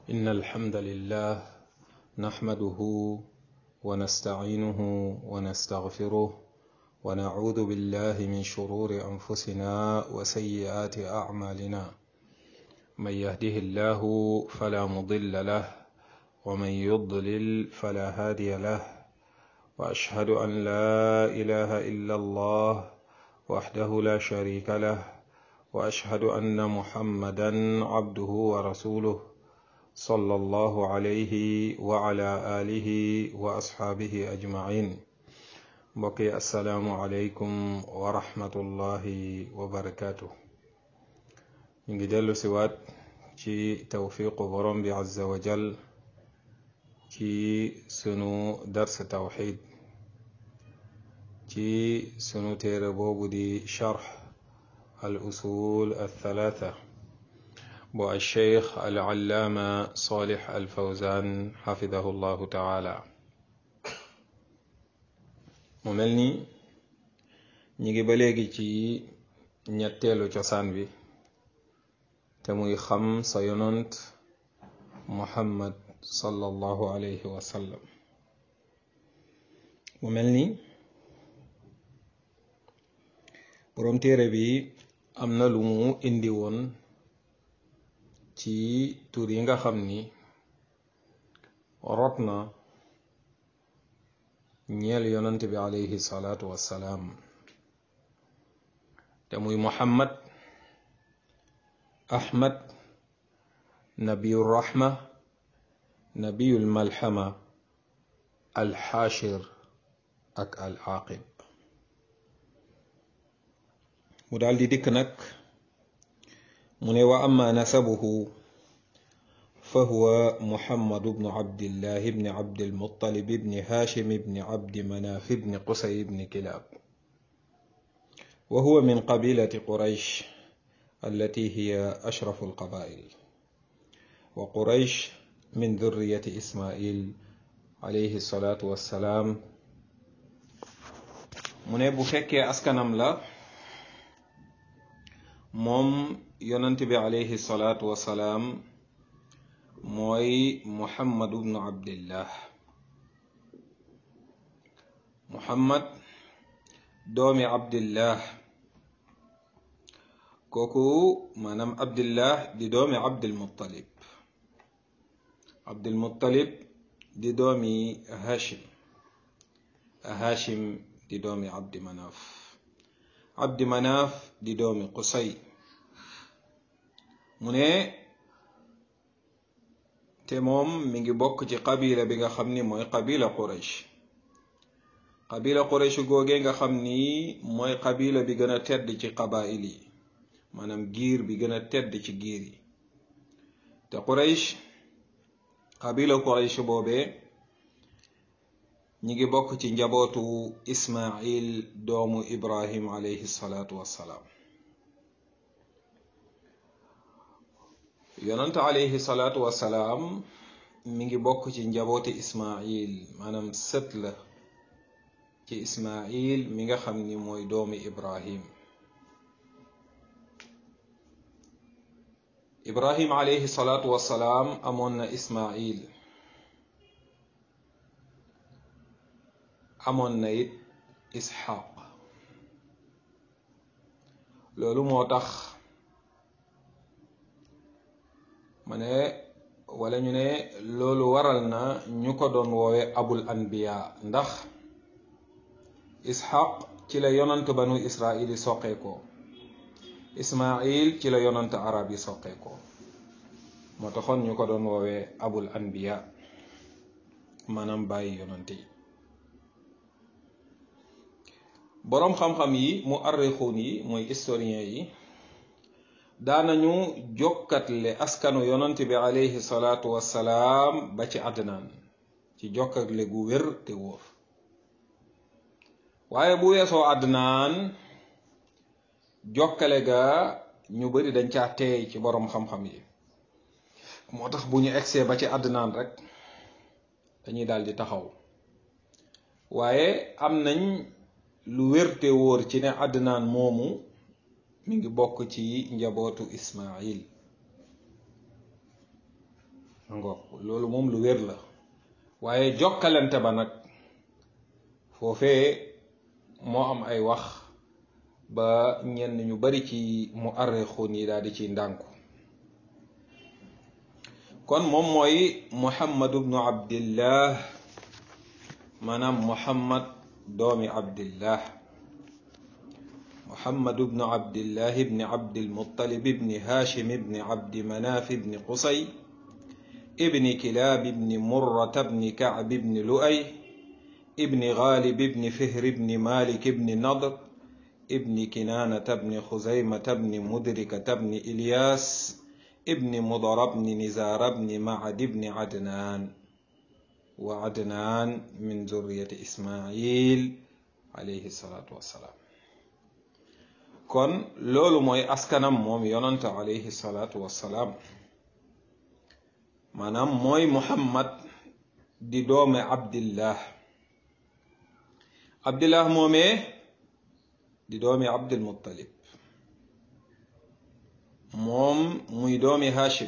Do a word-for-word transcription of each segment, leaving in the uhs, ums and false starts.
إن الحمد لله نحمده ونستعينه ونستغفره ونعوذ بالله من شرور أنفسنا وسيئات أعمالنا من يهده الله فلا مضل له ومن يضلل فلا هادي له وأشهد أن لا إله إلا الله وحده لا شريك له وأشهد أن محمدا عبده ورسوله صلى الله عليه وعلى آله وأصحابه أجمعين بقي السلام عليكم ورحمة الله وبركاته نجي دلو سوات ci tawfiqu borom bi azza wa jal ci sunu dars tawxid ci sunu téere boobu di charx al usul althalatha bu alcheikh alallaama salih alfawzan xafidahu llahu taala mu mel ni ñi ngi ba léegi ci ñetteelu cosaan bi te muy xam sa yonant muhammad sallallahu alayhi wa sallam mu mel ni boroom téere bi am na lu mu indi woon ci tur yi nga xam ni rot na ñeel yonant bi alayhi salaatu wassalaam te muy muhammad ahmad nabiyul rahma nabiyul malhama alxaashir ak al aaqib mu daal di dikk nag mu ne wa amma nasabuhu fa huwa muhammadu bnu abdillahi bni abdilmuttalib bni haashim bni abdi manaaf bni qusay bni kilaab wa huwa min qabilati quraysh التي هي أشرف القبائل وقريش من ذرية إسماعيل عليه الصلاة والسلام mu ne bu fekkee askanam la moom yonent bi alayhi salaatu wassalaam mooy muhammadu bnu abdillah muhammad doomi abdillah kooku maanaam abdillah di doomi abdilmuttalib abdilmuttalib di doomi hashim hashim di doomi abdi manaaf abdi manaaf di doomi qusay mu ne te moom mi ngi bokk ci qabila bi nga xam ni mooy qabila quraysh qabila quraysh googee nga xam ni mooy qabila bi gën a tedd ci qabail yi maanaam giir bi gën a tedd ci giir yi te quraysh qabila quraysh boobee ñi ngi bokk ci njabootu ismail doomu ibrahim alayhi salaatu wassalaam yonant alayhi salaatu wassalaam mi ngi bokk ci njabooti ismail maanaam sët la ci ismail mi nga xam ni mooy doomu ibrahim ibrahim alayhi salaatu wassalaam amoon na ismail amoon na it isxaq loolu moo tax ma ne wala ñu ne loolu waral na ñu ko doon woowe abul anbiya ndax isxaq ci la yonant banu israil yi soqee ko ismail ci la yonant arab yi soqee ko moo taxoon ñu ko doon woowee abul anbiya maanaam bàyyi yonant yi boroom xam-xam yi mu arrixuun yi mooy historien yi daanañu jokkatle askanu yonant bi alayhi salaatu wassalaam ba ci àddinaan ci jokkatle gu wér te wóor waaye bu weesoo àddinaan jokkale ga ñu bari dañ caa teey ci boroom xam-xam yi moo tax bu ñu egsee ba ci àddinaan rek dañuy daal di taxaw waaye am nañ lu wérte wóor ci ne àddinaan moomu mi ngi bokk ci njabootu ismail ngoog loolu moom lu wér la waaye jokkalante ba nag foofee moo am ay wax ba ñenn ñu bari ci mu arrixuun yi daal di ci ndànku kon moom mooy muhammad ibnu abdillah maanaam muhammad doomi abdillah muhammad ibnu abdillah ibni abdilmuttalib ibni hashim ibni abdi manaf ibni qusay ibni kilab ibni murrata ibni kacb ibni lu'ay ibni ghalib ibni fihr ibni malik ibni nadr ibni kinanata ibni khuzaymata ibni mudrikata ibni ilyas ibni mudar ibni nizar ibni ma'ad ibni adnan wa adnan min zurriyati ismail alayhi salatu wassalaam kon loolu mooy askanam moom yonante alayhi salatu wassalaam maanaam mooy muhammad di doome abdillah abdillah moomee di doomi abdulmuttalib moom muy doomi hashim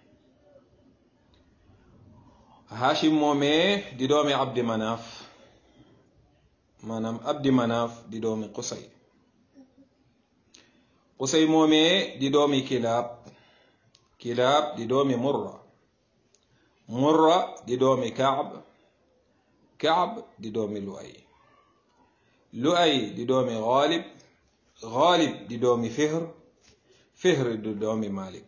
hashim moomee di doomi abdi manaaf maanaam abdi manaaf di doomi qusay qusay moomee di doomi kilaab kilaab di doomi murra murra di doomi kaab kaab di doomi lu'ay lu'ay di doomi ghalib ghalib di doomi fihr fihr di doomi malik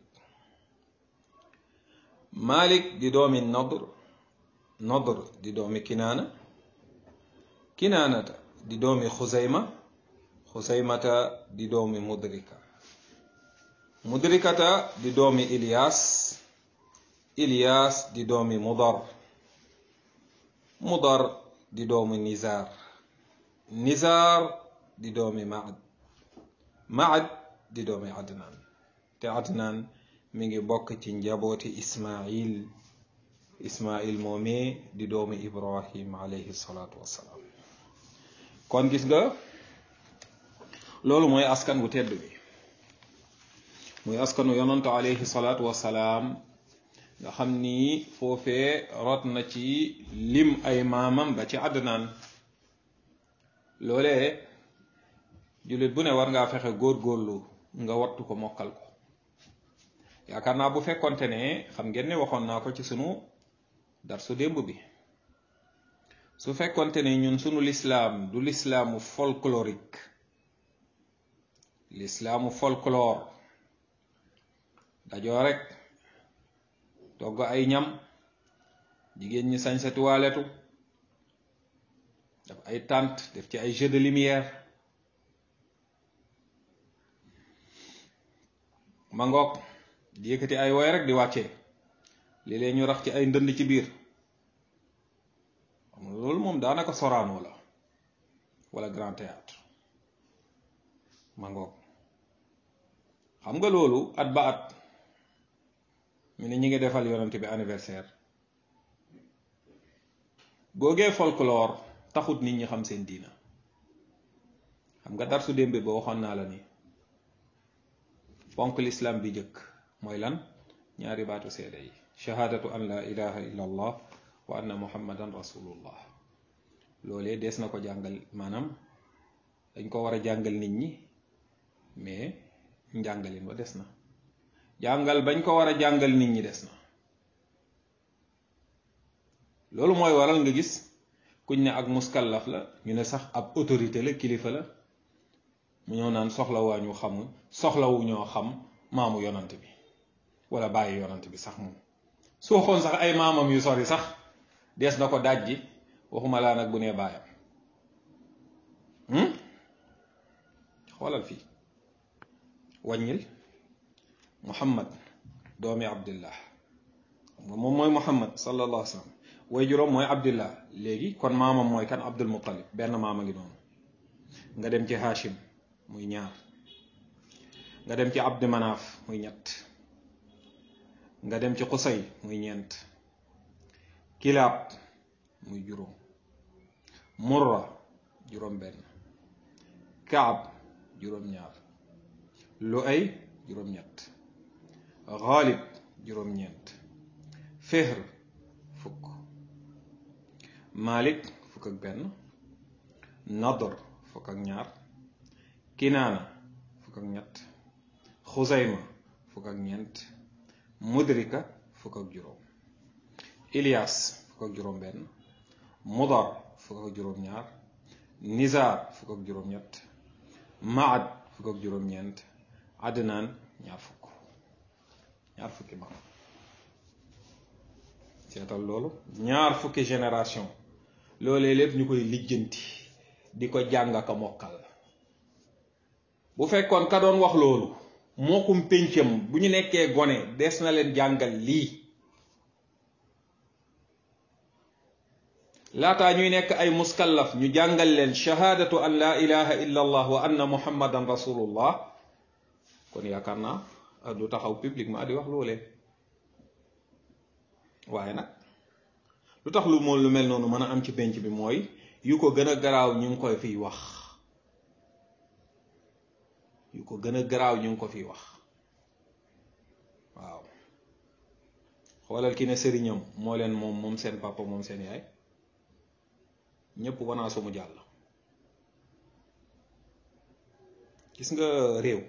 malik di doomi nadr nadr di doomi kinaana kinaanata di doomi xuzayma xuzaymata di doomi mudrika mudrikata di doomi ilyas ilyas di doomi mudar mudar di doomi nizar nizar di doomi maad maad di doomi adnan te adnan mi ngi bokk ci njabooti ismail ismail moomee di doomi ibrahim alayhi salatu wassalaam kon gis nga loolu mooy askan wu tedd bi muy askanu yonantu alayhi salatu wassalaam nga xam ni foofee rot na ci lim ay maamam ba ci adnan loolee jullit bu ne war ngaa fexe góorgóorlu nga wattu ko mokkal ko yaakaar naa bu fekkonte ne xam ngeen ne waxoon naa ko ci sunu darsu démb bi su fekkonte ne ñun sunu lislaam du lislaamu folklorique lislaamu folklore dajoo rek togg ay ñam jigéen ñi sañ sa tuwaaletu def ay tente def ci ay jeux de lumière ma ngoog di yëkkati ay woy rek di wàccee léeg-léeg ñu rax ci ay ndënd ci biir loolu moom daanaka Sorano la wala Grand Théâtre ma ngoog xam nga loolu at ba at ñu ne ñi ngi defal yonent bi anniversaire googee folklore taxut nit ñi xam seen diina xam nga darsu démb ba waxoon naa la ni ponk l'islam bi jëkk mooy lan ñaari baatu seede yi shahadatu an la ilaha illa allah wa anna muhammadan rasulullah loolee des na ko jàngal maanaam dañ ko war a jàngal nit ñi mais njàngalin wa des na jàngal bañ ko war a jàngal nit ñi des na loolu mooy waral nga gis kuñ ne ak muskallaf la ñu ne sax ab autorité la kilifa la mu ñëw naan soxla waa ñu xamul soxlawu ñoo xam maamu yonant bi wala bàyyi yonant bi sax moom su waxoon sax ay maamam yu sori sax dees na ko dajji waxuma laa nag bu nee baayam xoolal fii wàññil muhammad doomi abdillah moom mooy muhammad sallallahu alayhi wa sallam way juróom mooy abdillah léegi kon maamam mooy kan abdul muttalib benn maama ngi noonu nga dem ci hashim muy ñaar nga dem ci abdi manaaf muy ñett nga dem ci qusay muy ñeent kilaab muy juróom murra juróom benn kaab juróom ñaar lu'ay juróom ñett ghalib juróom ñeent Fihr fukk, Malik fukk ak benn, Nadr fukk ak ñaar, Kinaana fukk ak ñett, Xuzayma fukk ak ñeent, Mudrika fukk ak juróom, Ilyas fukk ak juróom benn, Mudar fukk ak juróom ñaar, Nizar fukk ak juróom ñett, Maad fukk ak juróom ñeent, Adnaan ñaar fukk, ñaar fukki maam. seetal loolu ñaar fukki génération loolee lépp ñu koy lijjanti di ko jàng ak a mokkal. bu fekkoon ka doon wax loolu mookum péncam bu ñu nekkee gone des na leen jàngal lii laataa ñuy nekk ay muskallaf ñu jàngal leen shahaadatu an la ilaha illa allah wa anna muhammadan rasulullah kon yaakaar naa du taxaw publiquement di wax loolee. waaye nag lu tax lu moom lu mel noonu mën a am ci penc bi mooy yu ko gën a garaaw ñu ngi koy fiy wax yu ko gën a garaaw ñu ngi ko fiy wax. waaw xoolal ki ne sëriñam moo leen moom moom seen papa moom seen yaay ñépp wanaa su mu jàll. gis nga réew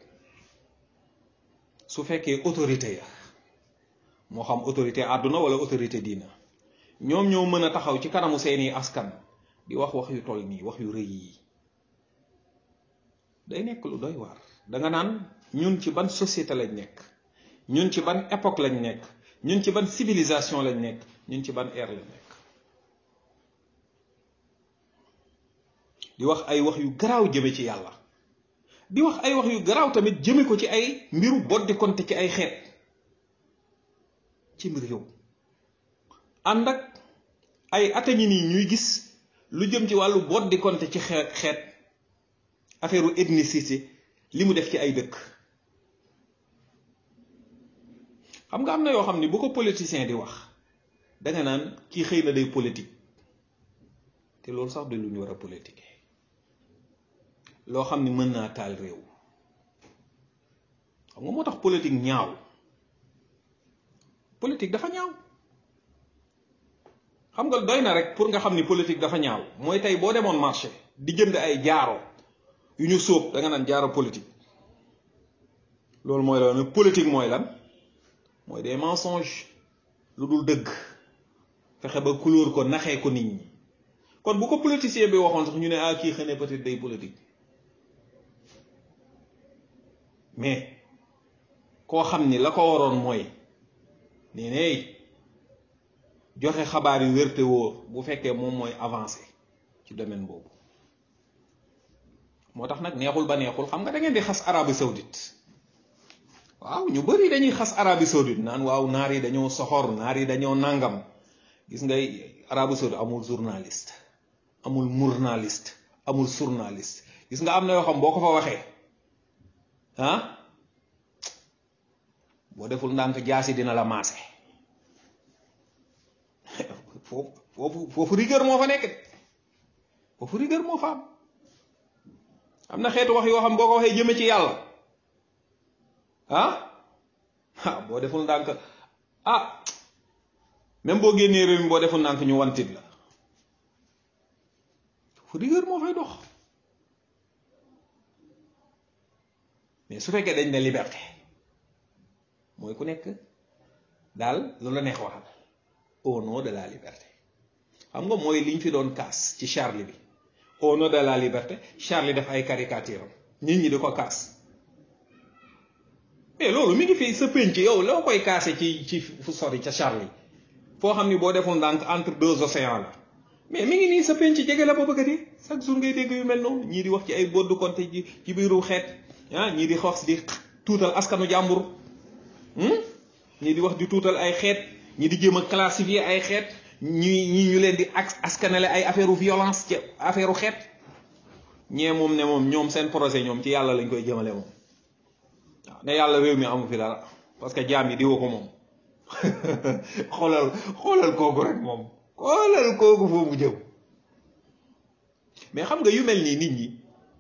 su fekkee autorité ya moo xam autorité àdduna wala autorité diina ñoom ñoo mën a taxaw ci kanamu seeni askan di wax wax yu toll nii wax yu rëy yi day nekk lu doy waar. danga naan ñun ci ban société lañ nekk, ñun ci ban époque lañ nekk, ñun ci ban civilisation lañ nekk, ñun ci ban ère lañ nekk. di wax ay wax yu garaaw jëme ci yàlla, di wax ay wax yu garaaw tamit jëme ko ci ay mbiru boddi konte ci ay xeet ci mbir yow ànd ak ay atañi nii ñuy gis lu jëm ci wàllu boddi konte ci xeet xeet affaire u ethnicité li mu def ci ay dëkk. xam nga am na yoo xam ni bu ko politicien di wax danga naan kii xëy na day politique te loolu sax de lu ñu war a politique loo xam ni mën naa taal réew. xam nga moo tax politique ñaaw politique dafa ñaaw. xam nga doy na rek pour nga xam ni politique dafa ñaaw mooy tey boo demoon marché di jënd ay jaaro yu ñu sóob da nga naan jaaro politique. loolu mooy lan politique mooy lan mooy des mensonges lu dul dëgg fexe ba couleur ko naxee ko nit ñi. kon bu ko politicien bi waxoon sax ñu ne ah kii xëy na peut-être day politique mais koo xam ni la ko waroon mooy nee nay joxe xabaar yu wér te wóor bu fekkee moom mooy avancé ci domaine boobu. moo tax nag neexul ba neexul xam nga da ngeen di xas Arabie Saoudite waaw ñu bari dañuy xas Arabie Saoudite naan waaw naar yi dañoo soxor naar yi dañoo nangam. gis ngay Arabie Saoudite amul journaliste amul journaliste amul journaliste gis nga am na yoo xam boo ko fa waxee ah boo deful ndànk jaasi dina la maase. foofu foofu foofu rigueur moo fa nekk de foofu rigueur moo fa am. am na xeetu wax yoo xam boo ko waxee jëme ci yàlla ah ah boo deful ndànk ah même boo génnee réew mi boo deful ndànk ñu wantit la. fu rigueur moo fay dox. mais su fekkee dañ ne liberté mooy ku nekk daal lu la neex waxal au nom de la liberté. xam nga mooy liñ fi doon kaas ci Charlie bi au nom de la liberté Charlie def ay caricature am nit ñi di ko kaas. mais loolu mi ngi fi sa penc yow loo koy kaase ci ci fu sori ca Charlie foo xam ni boo deful ndànk entre deux océans la mais mi ngi nii sa penc jege la ba bëgg a dee chaque jour ngay dégg yu mel noonu ñii di wax ci ay boddu konte ji ci biiru xeet ah ñii di wax di tuutal askanu jàmbur ñii di wax di tuutal ay xeet ñii di jéem a classifier ay xeet ñi ñi ñu leen di askanale ay affaire violence ci affaire xeet ñee moom ne moom ñoom seen projet ñoom ci yàlla lañ koy jëmale moom waaw ne yàlla réew mi amu fi dara parce que jaam yi di woo ko moom xoolal xoolal kooku rek moom xoolal kooku foofu jëm. mais xam nga yu mel nii nit ñi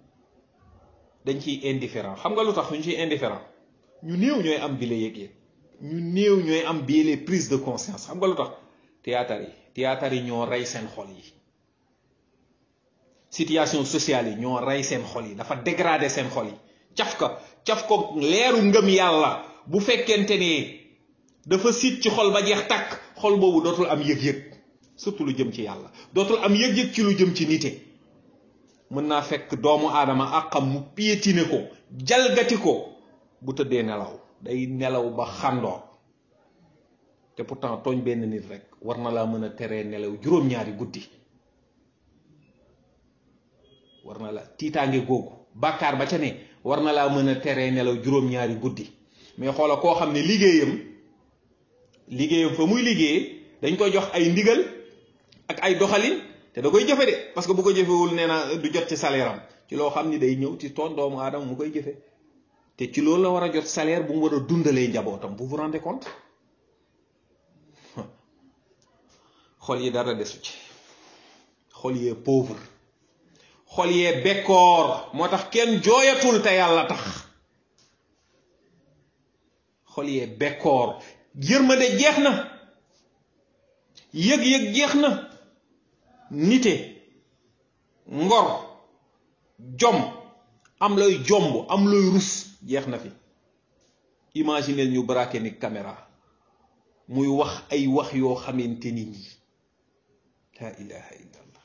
dañ ciy indifférent. xam nga lu tax ñu ciy indifférent ñu néew ñooy am bi la yëg-yëg ñu néew ñooy am bii les prises de conscience. xam nga lu tax théâtre yi théâtre yi ñoo rey seen xol yi, situation sociale yi ñoo rey seen xol yi, dafa dégradé seen xol yi. caf ka caf ko leeru ngëm yàlla bu fekkente ne dafa siit ci xol ba jeex takk, xol boobu dootul am yëg-yëg, surtout lu jëm ci yàlla, dootul am yëg-yëg ci lu jëm ci nite. mën naa fekk doomu aadama àqam mu piétiner ko, jalgati ko, bu tëddee nelaw day nelaw ba xàndoor. te pourtant tooñ benn nit rek war na laa mën a teree nelaw juróom-ñaari guddi. war na la tiitaange googu bàkkaar ba ca ne war na laa mën a teree nelaw juróom-ñaari guddi. mais xoola koo xam ne liggéeyam liggéeyam fa muy liggéey dañ koy jox ay ndigal ak ay doxalin te da koy jëfe de, parce que bu ko jëfewul nee na du jot ci salaire am ci loo xam ni day ñëw ci toon doomu aadama mu koy jëfe, te ci loolu la war a jot salaire bu mu war a dundalee njabootam. vous vous rendez compte? xol yi dara desu ci, xol yee pauvre, xol yee bekkoor, moo tax kenn jooyatul te yàlla tax. xol yee bekkoor, yërmande jeex na, yëg-yëg jeex na, nite, ngor, jom, am looy jomb, am looy rus jeex na fi. imaginez ñu braqué ni caméra muy wax ay wax yoo xamante ni nii la ilaha illallah.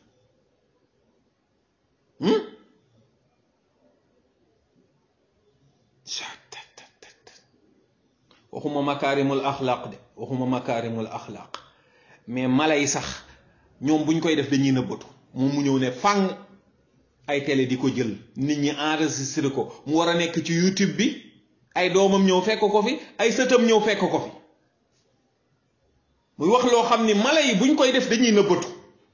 waxuma makaarimul axlaaq de, waxuma makaarimul axlaaq, mais mala yi sax ñoom buñ koy def dañuy nëbbatu. moom mu ñëw ne fàng ay télé di ko jël, nit ñi enregistré ko, mu war a nekk ci YouTube bi, ay doomam ñëw fekk ko fi, ay sëtam ñëw fekk ko fi, muy wax loo xam ni mala yi buñ koy def dañuy nëbbatu.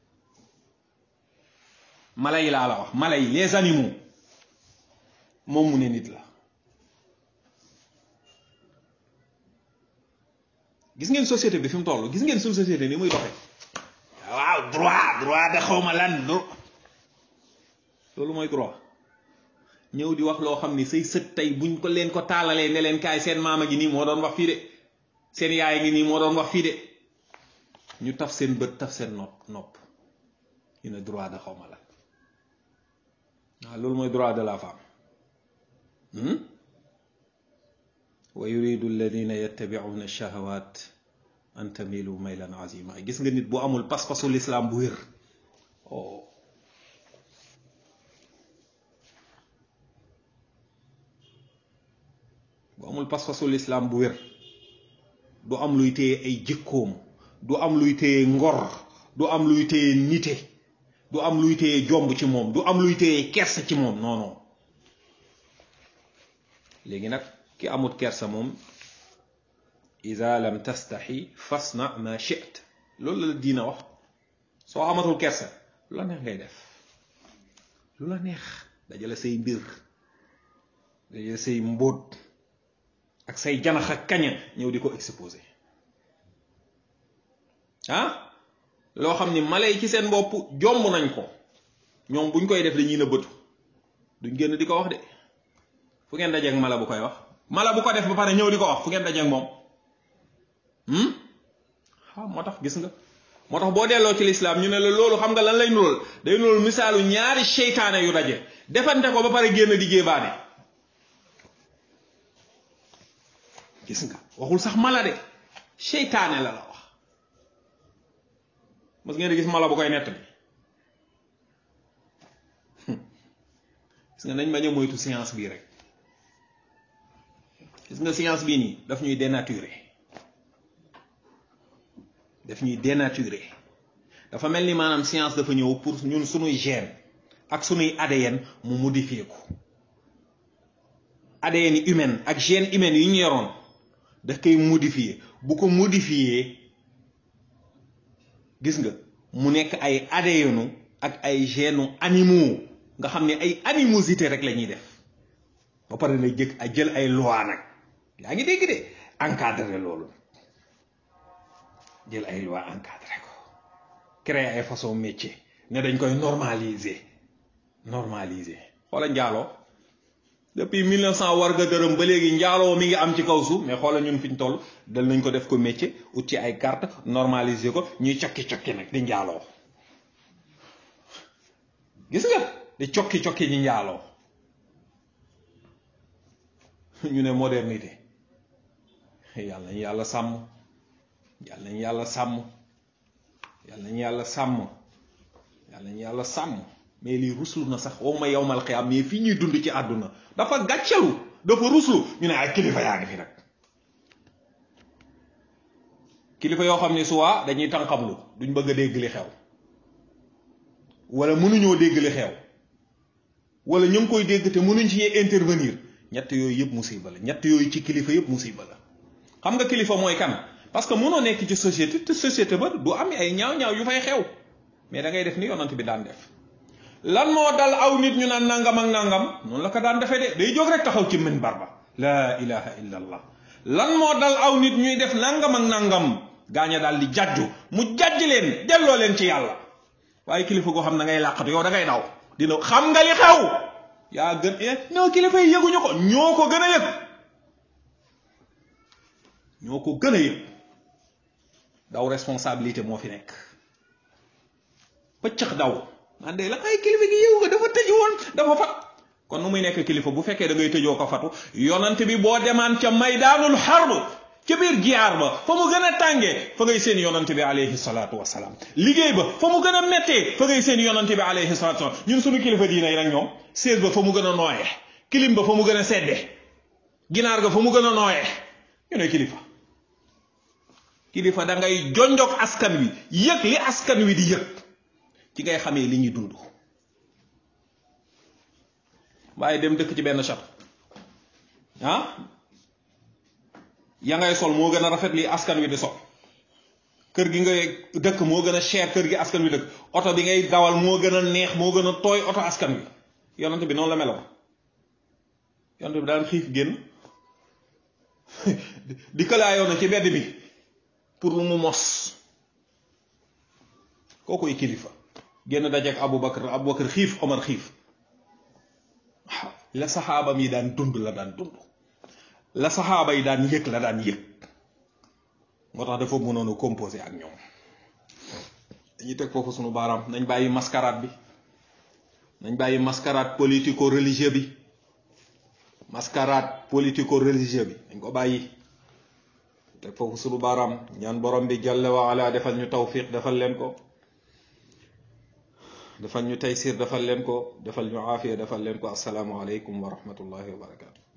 mala yi laa la wax, mala yi, les animaux, moom mu ne nit la. gis ngeen société bi fi mu toll, gis ngeen suñu société ni muy doxee. waaw droit droit de xawma lan loolu mooy droit. ñëw di wax loo xam ni say sët tey buñ ko leen ko taalalee ne leen kaay seen maama gi nii moo doon wax fii de, seen yaay ngi nii moo doon wax fii de, ñu taf seen bët taf seen nopp nopp ñu ne droit de xawma lan. waaw loolu mooy droit de la femme. wa yuridu alladina yattabi'una ash-shahawat an tamilu maylan azima. gis nga nit bu amul pas-pasu l'islam bu wér, oh bu amul pas-pasu l'islam bu wér, du am luy téye ay jikkoom, du am luy téye ngor, du am luy téye nite, du am luy téye jomb ci moom, du am luy téye kersa ci moom. non non. léegi nag ki amut kersa moom, iza lam tastaxi fasna ma shi'ta, loolu la diina wax. soo amatul kersa lu la neex ngay def, lu la neex, dajale say mbir, dajale say mbóot ak say janax ak kaña ñëw di ko exposé. ah loo xam ni mala yi ci seen bopp jomb nañ ko, ñoom buñ koy def dañuy nëbbatu, duñ génn di ko wax de. fu ngeen dajeeg mala bu koy wax? mala bu ko def ba pare ñëw di ko wax, fu ngeen dajeeg moom? ah moo tax gis nga, moo tax boo delloo ci lislaam ñu ne la loolu xam nga lan lay nural, day nural misaalu ñaari seytaane yu daje defante ko ba pare génn di jéebaane. gis nga, waxul sax mala de, seytaane la la wax. mos ngeen di gis mala bu koy nett bi? gis nga nañ bañ a moytu science bii rek. gis nga science bii nii daf ñuy dénaturer, daf ñuy dénaturer. dafa mel ni maanaam science dafa ñëw pour ñun sunuy gène ak sunuy A D N mu modifier ko. A D N humaine ak gène humaine yi ñu yoroon daf koy modifier. bu ko modifier gis nga mu nekk ay A D N ak ay gènes animaux nga xam ne ay animosité rek la ñuy def. ba pare na jëkk a jël ay loi nag, yaa ngi dégg de, encadré loolu, jël ay loi encadré ko, créer ay façon métier ne dañ koy normaliser. normaliser xoola njaaloo depuis mille neuf cent war ga dërëm ba léegi njaaloo mi ngi am ci kaw suuf mais xoolal ñun fi ñu toll dal nañ ko def ko métier ut ci ay carte normaliser ko ñuy cokki cokki nag di njaaloo gis nga di cokki cokki ñi njaaloo ñu ne modernité yàlla nañu yàlla sàmm yàlla nañu yàlla sàmm yàlla nañu yàlla sàmm yàlla nañu yàlla sàmm mais lii ruslu na sax waxuma yowmal xiyaam mais fii ñuy dund ci àdduna dafa gàccalu dafa ruslu ñu ne ay kilifa yaa ngi fi nag kilifa yoo xam ne suwaa dañuy tànqamlu duñ bëgg a dégg li xew wala mënuñoo dégg li xew wala ñu ngi koy dégg te mënuñ ci intervenir ñett yooyu yëpp musiba la ñett yooyu ci kilifa yëpp musiba la xam nga kilifa mooy kan parce que mënoo nekk ci société te société ba du am ay ñaaw-ñaaw yu fay xew mais da ngay def ni yonent bi daan def lan moo dal aw nit ñu naan nangam ak nangam noonu la ko daan defee de day jóg rek taxaw ci minbar ba laa ilaha illa allah lan moo dal aw nit ñuy def nangam ak nangam gaaña daal di jajju mu jajj leen delloo leen ci yàlla waaye kilifa goo xam na ngay làqatu yow da ngay daw dina xam nga li xew yaa gën non kilifa yi yëguñu ko ñoo ko gën a yëg ñoo ko gën a yëg daw responsabilité moo fi nekk pëccëx daw man de la ay kilifa gi yëw nga dafa tëj woon dafa fat kon nu muy nekk kilifa bu fekkee da ngay tëjoo ko fatu yonante bi boo demaan ca maydaanul harb ca biir jiyaar ba fa mu gën a tàngee fa ngay seen yonante bi alayhi salaatu wasalaam liggéey ba fa mu gën a méttee fa ngay seen yonante bi alayhi salaatu wasalaam ñun suñu kilifa diina yi nag ñoom sees ba fa mu gën a nooyee kilim ba fa mu gën a seddee ginaar ga fa mu gën a nooyee ñu ne kilifa kilifa da ngay jonjog askan wi yëg li askan wi di yëg ci ngay xamee li ñuy dund waaye dem dëkk ci benn château ah ya ngay sol moo gën a rafet li askan wi di sol kër gi ngay dëkk moo gën a cher kër gi askan wi dëkk oto bi ngay dawal moo gën a neex moo gën a tooy oto askan wi yonent bi noonu la meloon yonent bi daan xiif génn di këlaayoo na ci mbedd bi pour mu mos kookoy kilifa génn dajeek Aboubacar Aboubacar xiif Omar xiif waaw la saxaabam yi daan dund la daan dund la saxaaba yi daan yëg la daan yëg moo tax dafa mënoon a composé ak ñoom dañuy teg foofu sunu baaraam nañ bàyyi mascarade bi nañ bàyyi mascarade politico religieux bi mascarade politico religieux bi dañ ko bàyyi teg foofu sunu baaraam ñaan borom bi jalla wa ala defal ñu tawfiq defal leen ko defal ñu taysir defal leen ko defal ñu aafiya defal leen ko assalaamu aleykum wa rahmatullahi wa barakatuh